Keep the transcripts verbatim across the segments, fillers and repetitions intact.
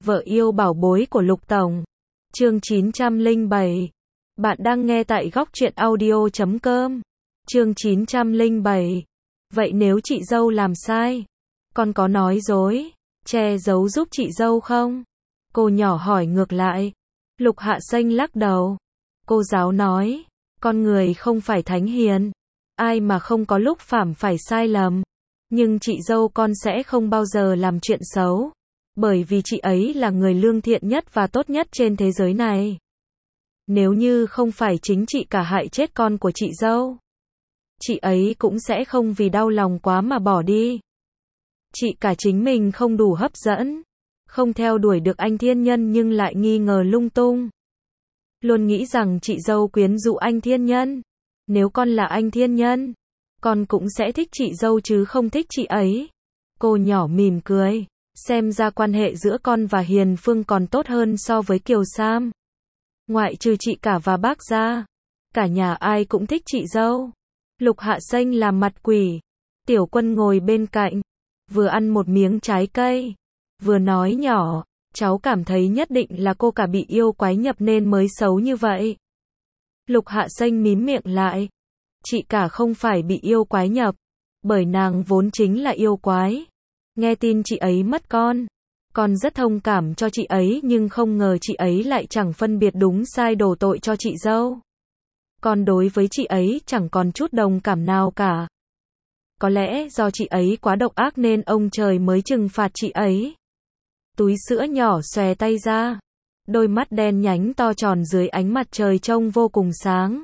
Vợ yêu bảo bối của Lục Tổng. Chương chín trăm lẻ bảy. Bạn đang nghe tại góc truyện audio chấm com. Chương chín trăm lẻ bảy. Vậy nếu chị dâu làm sai, con có nói dối, che giấu giúp chị dâu không? Cô nhỏ hỏi ngược lại. Lục Hạ Xanh lắc đầu. Cô giáo nói, con người không phải thánh hiền, ai mà không có lúc phạm phải sai lầm. Nhưng chị dâu con sẽ không bao giờ làm chuyện xấu, bởi vì chị ấy là người lương thiện nhất và tốt nhất trên thế giới này. Nếu như không phải chính chị cả hại chết con của chị dâu, chị ấy cũng sẽ không vì đau lòng quá mà bỏ đi. Chị cả chính mình không đủ hấp dẫn, không theo đuổi được anh thiên nhân nhưng lại nghi ngờ lung tung. Luôn nghĩ rằng chị dâu quyến rũ anh thiên nhân. Nếu con là anh thiên nhân, con cũng sẽ thích chị dâu chứ không thích chị ấy. Cô nhỏ mỉm cười. Xem ra quan hệ giữa con và Hiền Phương còn tốt hơn so với Kiều Sam. Ngoại trừ chị cả và bác ra, cả nhà ai cũng thích chị dâu. Lục Hạ Xanh làm mặt quỷ. Tiểu Quân ngồi bên cạnh, vừa ăn một miếng trái cây, vừa nói nhỏ, cháu cảm thấy nhất định là cô cả bị yêu quái nhập nên mới xấu như vậy. Lục Hạ Xanh mím miệng lại. Chị cả không phải bị yêu quái nhập, bởi nàng vốn chính là yêu quái. Nghe tin chị ấy mất con, con rất thông cảm cho chị ấy nhưng không ngờ chị ấy lại chẳng phân biệt đúng sai đổ tội cho chị dâu. Con đối với chị ấy chẳng còn chút đồng cảm nào cả. Có lẽ do chị ấy quá độc ác nên ông trời mới trừng phạt chị ấy. Túi sữa nhỏ xòe tay ra, đôi mắt đen nhánh to tròn dưới ánh mặt trời trông vô cùng sáng,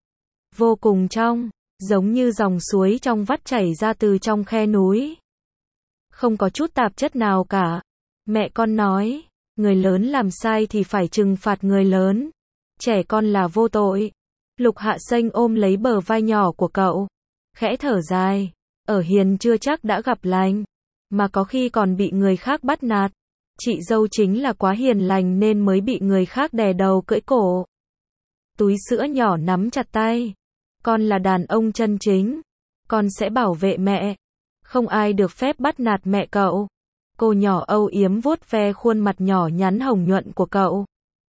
vô cùng trong, giống như dòng suối trong vắt chảy ra từ trong khe núi. Không có chút tạp chất nào cả. Mẹ con nói, người lớn làm sai thì phải trừng phạt người lớn, trẻ con là vô tội. Lục Hạ Xanh ôm lấy bờ vai nhỏ của cậu, khẽ thở dài. Ở hiền chưa chắc đã gặp lành, mà có khi còn bị người khác bắt nạt. Chị dâu chính là quá hiền lành nên mới bị người khác đè đầu cưỡi cổ. Túi sữa nhỏ nắm chặt tay. Con là đàn ông chân chính, con sẽ bảo vệ mẹ. Không ai được phép bắt nạt mẹ cậu. Cô nhỏ âu yếm vuốt ve khuôn mặt nhỏ nhắn hồng nhuận của cậu.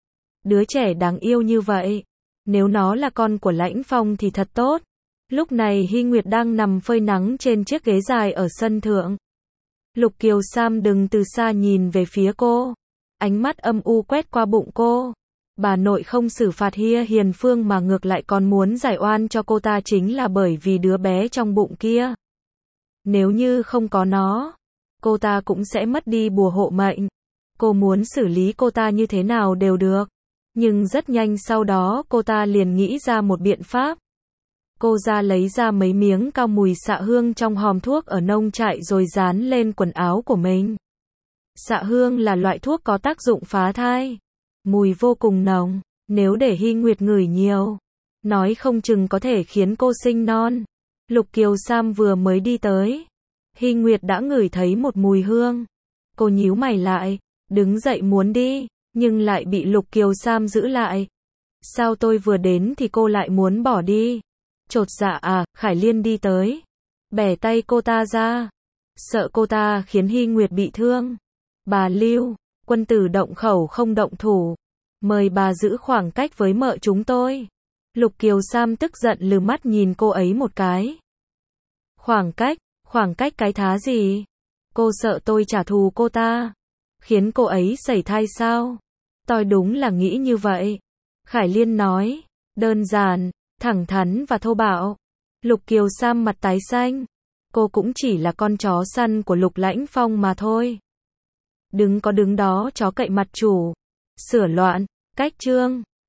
Đứa trẻ đáng yêu như vậy, nếu nó là con của Lãnh Phong thì thật tốt. Lúc này Hy Nguyệt đang nằm phơi nắng trên chiếc ghế dài ở sân thượng. Lục Kiều Sam đứng từ xa nhìn về phía cô, ánh mắt âm u quét qua bụng cô. Bà nội không xử phạt Hia Hiền Phương mà ngược lại còn muốn giải oan cho cô ta chính là bởi vì đứa bé trong bụng kia. Nếu như không có nó, cô ta cũng sẽ mất đi bùa hộ mệnh. Cô muốn xử lý cô ta như thế nào đều được. Nhưng rất nhanh sau đó cô ta liền nghĩ ra một biện pháp. Cô ra lấy ra mấy miếng cao mùi xạ hương trong hòm thuốc ở nông trại rồi dán lên quần áo của mình. Xạ hương là loại thuốc có tác dụng phá thai. Mùi vô cùng nồng, nếu để Hy Nguyệt ngửi nhiều, nói không chừng có thể khiến cô sinh non. Lục Kiều Sam vừa mới đi tới, Hy Nguyệt đã ngửi thấy một mùi hương. Cô nhíu mày lại, đứng dậy muốn đi, nhưng lại bị Lục Kiều Sam giữ lại. Sao tôi vừa đến thì cô lại muốn bỏ đi? Chột dạ à? Khải Liên đi tới, bẻ tay cô ta ra, sợ cô ta khiến Hy Nguyệt bị thương. Bà Lưu, quân tử động khẩu không động thủ, mời bà giữ khoảng cách với mợ chúng tôi. Lục Kiều Sam tức giận lừ mắt nhìn cô ấy một cái. Khoảng cách, khoảng cách cái thá gì? Cô sợ tôi trả thù cô ta, khiến cô ấy sẩy thai sao? Tôi đúng là nghĩ như vậy. Khải Liên nói, đơn giản, thẳng thắn và thô bạo. Lục Kiều Sam mặt tái xanh. Cô cũng chỉ là con chó săn của Lục Lãnh Phong mà thôi. Đứng có đứng đó chó cậy mặt chủ. Sửa loạn, cách chương.